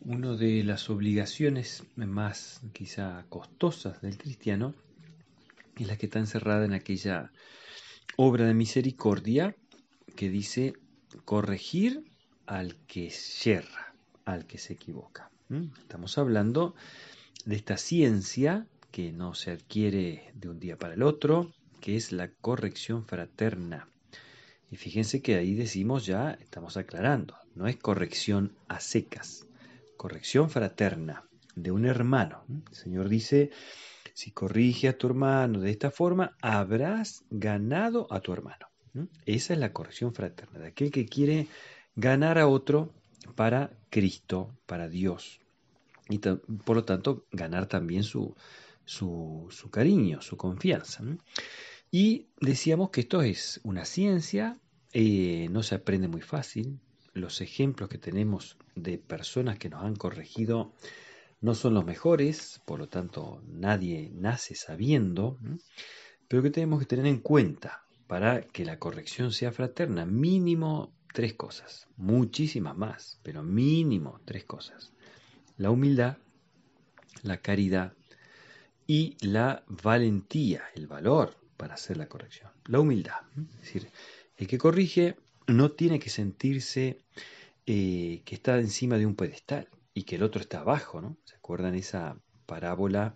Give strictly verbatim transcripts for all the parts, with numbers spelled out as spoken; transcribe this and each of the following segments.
Una de las obligaciones más quizá costosas del cristiano es la que está encerrada en aquella obra de misericordia que dice corregir al que yerra, al que se equivoca. ¿Mm? Estamos hablando de esta ciencia que no se adquiere de un día para el otro, que es la corrección fraterna. Y fíjense que ahí decimos ya, estamos aclarando, no es corrección a secas, corrección fraterna de un hermano. El Señor dice, si corrige a tu hermano de esta forma, habrás ganado a tu hermano. Esa es la corrección fraterna, de aquel que quiere ganar a otro para Cristo, para Dios. Y por lo tanto, ganar también su, su, su cariño, su confianza. Y decíamos que esto es una ciencia, eh, no se aprende muy fácil. Los ejemplos que tenemos de personas que nos han corregido no son los mejores, por lo tanto nadie nace sabiendo, ¿m? Pero que tenemos que tener en cuenta para que la corrección sea fraterna, mínimo tres cosas, muchísimas más, pero mínimo tres cosas. La humildad, la caridad y la valentía, el valor para hacer la corrección. La humildad, ¿m? Es decir, el que corrige no tiene que sentirse eh, que está encima de un pedestal y que el otro está abajo, ¿no? ¿Se acuerdan esa parábola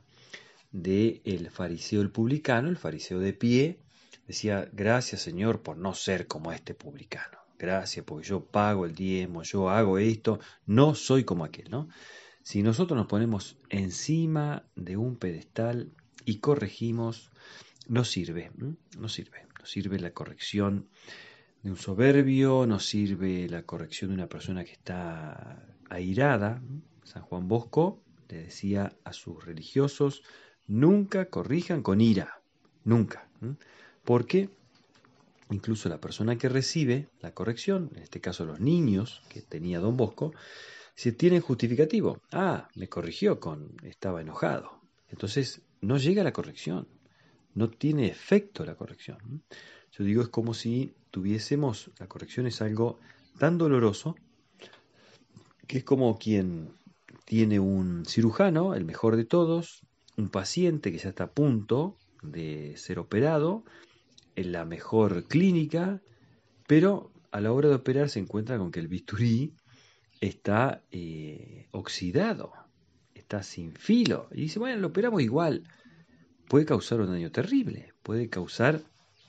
del fariseo el publicano? El fariseo de pie decía, gracias Señor por no ser como este publicano. Gracias porque yo pago el diezmo, yo hago esto, no soy como aquel, ¿no? Si nosotros nos ponemos encima de un pedestal y corregimos, no sirve, ¿m? no sirve, no sirve la corrección de un soberbio, no sirve la corrección de una persona que está airada. San Juan Bosco le decía a sus religiosos, nunca corrijan con ira, nunca. Porque incluso la persona que recibe la corrección, en este caso los niños que tenía don Bosco, se tienen justificativo. Ah, me corrigió con, estaba enojado. Entonces no llega la corrección, no tiene efecto la corrección. Yo digo, es como si tuviésemos, la corrección es algo tan doloroso que es como quien tiene un cirujano, el mejor de todos, un paciente que ya está a punto de ser operado, en la mejor clínica, pero a la hora de operar se encuentra con que el bisturí está eh, oxidado, está sin filo. Y dice, bueno, lo operamos igual. Puede causar un daño terrible, puede causar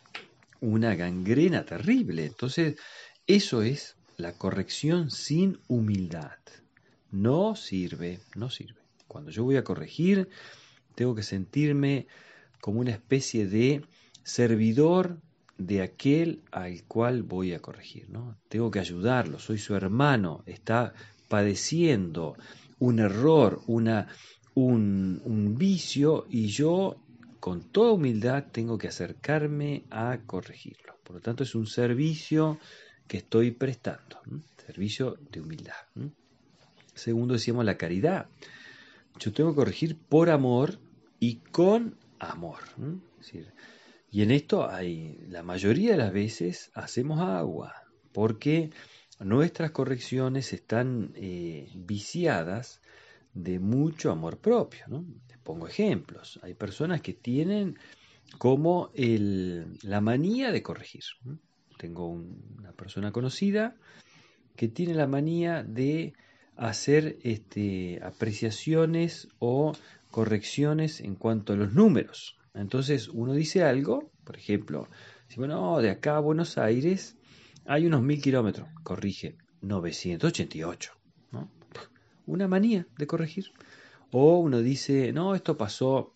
una gangrena terrible. Entonces, eso es la corrección sin humildad. No sirve, no sirve. Cuando yo voy a corregir, tengo que sentirme como una especie de servidor de aquel al cual voy a corregir, ¿no? Tengo que ayudarlo, soy su hermano, está padeciendo un error, una, un, un vicio, y yo con toda humildad tengo que acercarme a corregirlo. Por lo tanto, es un servicio que estoy prestando, ¿no? Servicio de humildad, ¿no? Segundo, decíamos la caridad. Yo tengo que corregir por amor y con amor, ¿no? Es decir, y en esto hay, la mayoría de las veces hacemos agua, porque nuestras correcciones están eh, viciadas de mucho amor propio, ¿no? Les pongo ejemplos. Hay personas que tienen como el, la manía de corregir, ¿no? Tengo un, una persona conocida que tiene la manía de hacer este, apreciaciones o correcciones en cuanto a los números. Entonces uno dice algo, por ejemplo, si bueno, de acá a Buenos Aires hay unos mil kilómetros, corrige, novecientos ochenta y ocho, ¿no? Una manía de corregir. O uno dice, no, esto pasó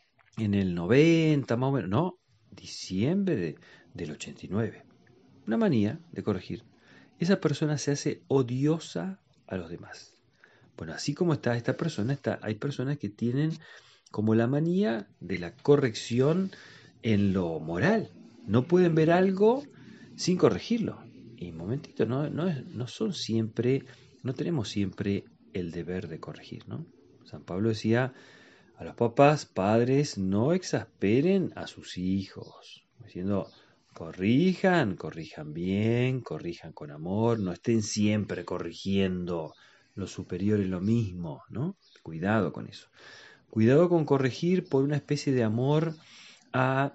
en el noventa, más o menos, no, diciembre de, del ochenta y nueve. Una manía de corregir. Esa persona se hace odiosa a los demás. Bueno, así como está esta persona, está, hay personas que tienen como la manía de la corrección en lo moral. No pueden ver algo sin corregirlo. Y un momentito, no, no, es- no son siempre, no tenemos siempre el deber de corregir, ¿no? San Pablo decía, a los papás, padres, no exasperen a sus hijos, diciendo, corrijan, corrijan bien, corrijan con amor, no estén siempre corrigiendo lo superior es lo mismo, ¿no? Cuidado con eso. Cuidado con corregir por una especie de amor a,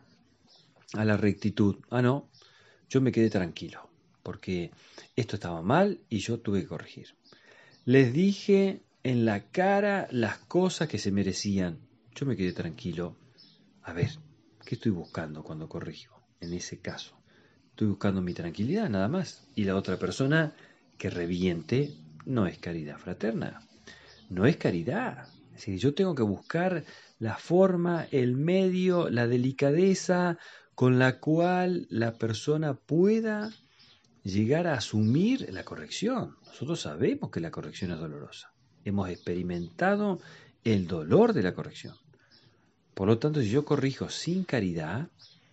a la rectitud. Ah, no, yo me quedé tranquilo, porque esto estaba mal y yo tuve que corregir. Les dije en la cara las cosas que se merecían. Yo me quedé tranquilo. A ver, ¿qué estoy buscando cuando corrijo? En ese caso, estoy buscando mi tranquilidad nada más. Y la otra persona que reviente no es caridad fraterna. No es caridad. Es decir, yo tengo que buscar la forma, el medio, la delicadeza con la cual la persona pueda llegar a asumir la corrección. Nosotros sabemos que la corrección es dolorosa. Hemos experimentado el dolor de la corrección. Por lo tanto, si yo corrijo sin caridad,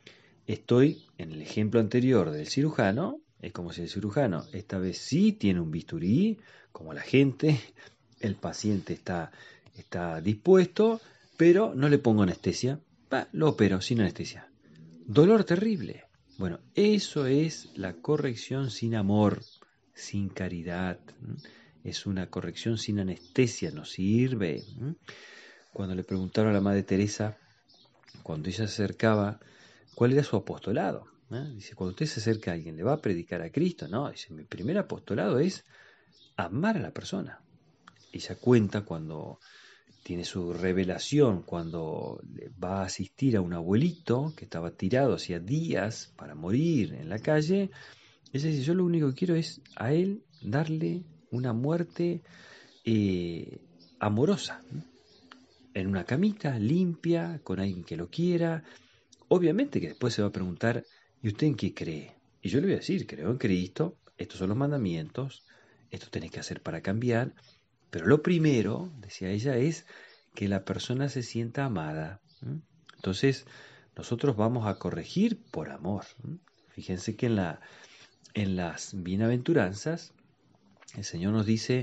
estoy en el ejemplo anterior del cirujano. Es como si el cirujano esta vez sí tiene un bisturí, como la gente, el paciente está, está dispuesto, pero no le pongo anestesia. Bah, lo opero sin anestesia. Dolor terrible. Bueno, eso es la corrección sin amor, sin caridad. Es una corrección sin anestesia, no sirve. Cuando le preguntaron a la Madre Teresa, cuando ella se acercaba, ¿cuál era su apostolado? ¿Eh? Dice, cuando usted se acerca a alguien, ¿le va a predicar a Cristo? No, dice, mi primer apostolado es amar a la persona. Ella cuenta cuando tiene su revelación, cuando va a asistir a un abuelito que estaba tirado hacía días para morir en la calle. Ella dice, yo lo único que quiero es a él darle una muerte eh, amorosa, ¿no? En una camita limpia, con alguien que lo quiera. Obviamente que después se va a preguntar, ¿y usted en qué cree? Y yo le voy a decir, creo en Cristo, estos son los mandamientos, esto tenés que hacer para cambiar, pero lo primero, decía ella, es que la persona se sienta amada. ¿Mm? Entonces, nosotros vamos a corregir por amor. ¿Mm? Fíjense que en, la, en las bienaventuranzas, el Señor nos dice,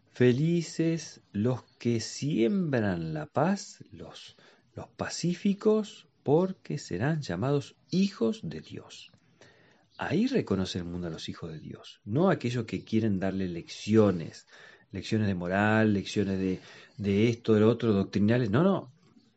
felices los que siembran la paz, los, los pacíficos, porque serán llamados hijos de Dios. Ahí reconoce el mundo a los hijos de Dios, no aquellos que quieren darle lecciones, lecciones de moral, lecciones de, de esto, de lo otro, doctrinales. No, no.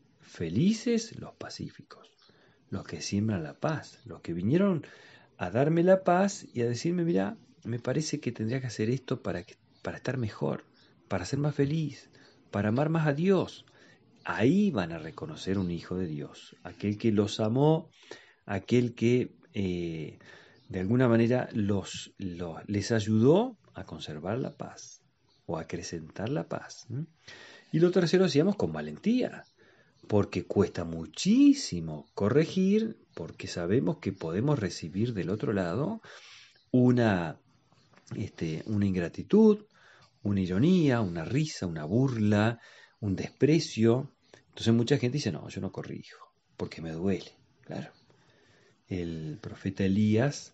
Felices los pacíficos, los que siembran la paz, los que vinieron a darme la paz y a decirme, mira, me parece que tendría que hacer esto para, que, para estar mejor, para ser más feliz, para amar más a Dios. Ahí van a reconocer un hijo de Dios, aquel que los amó, aquel que eh, de alguna manera los, los, les ayudó a conservar la paz o a acrecentar la paz. ¿Mm? Y lo tercero decíamos con valentía, porque cuesta muchísimo corregir, porque sabemos que podemos recibir del otro lado una, este, una ingratitud, una ironía, una risa, una burla, un desprecio. Entonces mucha gente dice, no, yo no corrijo, porque me duele. Claro. El profeta Elías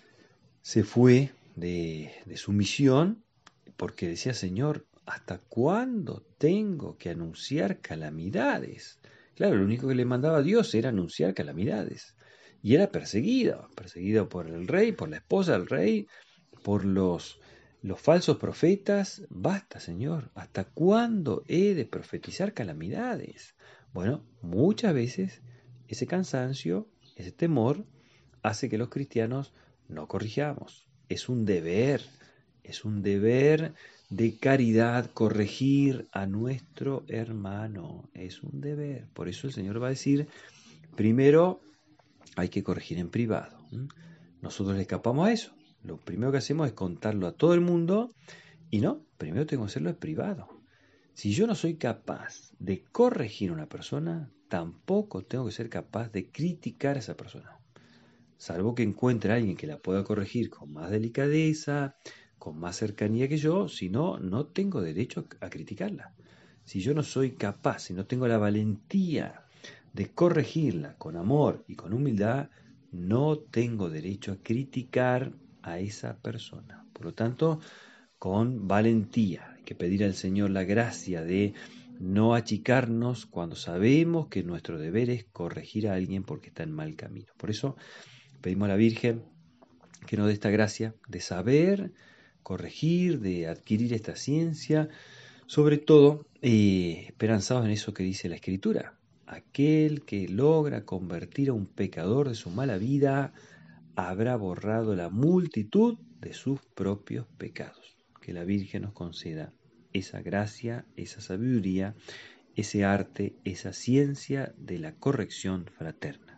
se fue de, de su misión porque decía, Señor, ¿hasta cuándo tengo que anunciar calamidades? Claro, lo único que le mandaba a Dios era anunciar calamidades. Y era perseguido, perseguido por el rey, por la esposa del rey, por los, los falsos profetas. Basta, Señor, ¿hasta cuándo he de profetizar calamidades? Bueno, muchas veces ese cansancio, ese temor, hace que los cristianos no corrijamos. Es un deber, es un deber de caridad corregir a nuestro hermano. Es un deber. Por eso el Señor va a decir, primero hay que corregir en privado. Nosotros le escapamos a eso. Lo primero que hacemos es contarlo a todo el mundo y no, primero tengo que hacerlo en privado. Si yo no soy capaz de corregir a una persona, tampoco tengo que ser capaz de criticar a esa persona. Salvo que encuentre a alguien que la pueda corregir con más delicadeza, con más cercanía que yo, si no, no tengo derecho a criticarla. Si yo no soy capaz, si no tengo la valentía de corregirla con amor y con humildad, no tengo derecho a criticar a esa persona. Por lo tanto, con valentía, hay que pedir al Señor la gracia de no achicarnos cuando sabemos que nuestro deber es corregir a alguien porque está en mal camino. Por eso pedimos a la Virgen que nos dé esta gracia de saber corregir, de adquirir esta ciencia, sobre todo eh, esperanzados en eso que dice la Escritura. Aquel que logra convertir a un pecador de su mala vida habrá borrado la multitud de sus propios pecados. Que la Virgen nos conceda esa gracia, esa sabiduría, ese arte, esa ciencia de la corrección fraterna.